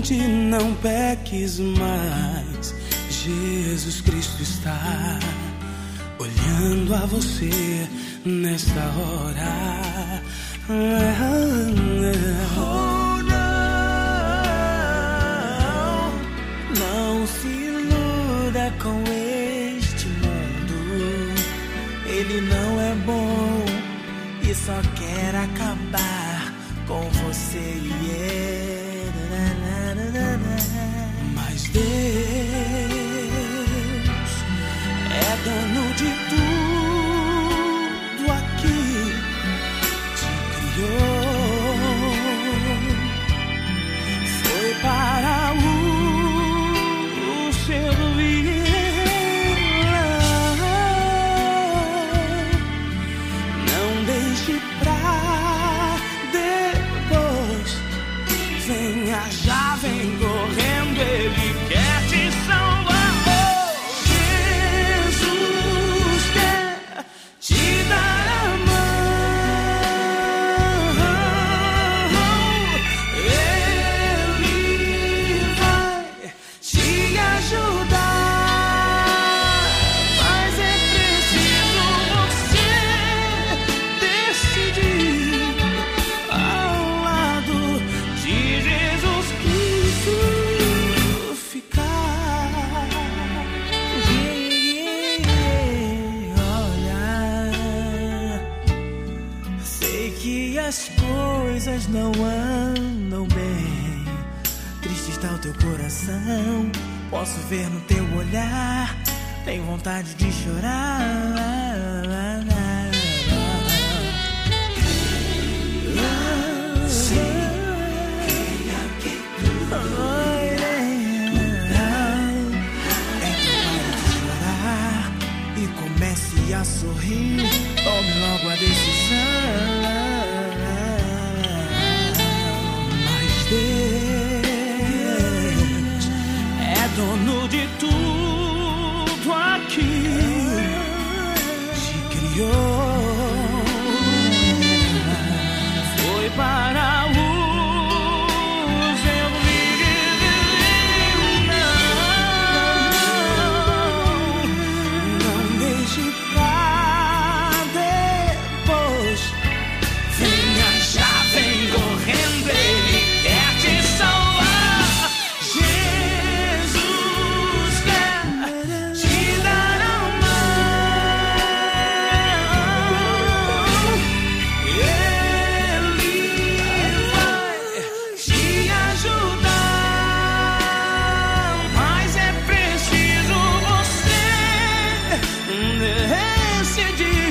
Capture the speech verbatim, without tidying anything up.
levante, não peques mais. Jesus Cristo está olhando a você nesta hora. Oh, não, não se iluda com este mundo. Ele não é bom e só quer acabar com você. Yeah. Mas Deus é dono de tudo aqui, te criou, foi para o servir. Não deixe pra depois, venha já, vem correndo, Ele quer te salvar. As coisas não andam bem, triste está o teu coração, posso ver no teu olhar, tem vontade de chorar. E comece a sorrir, tome logo a decisão. Mas Deus é dono de tudo aqui, te criou, foi para o decidir.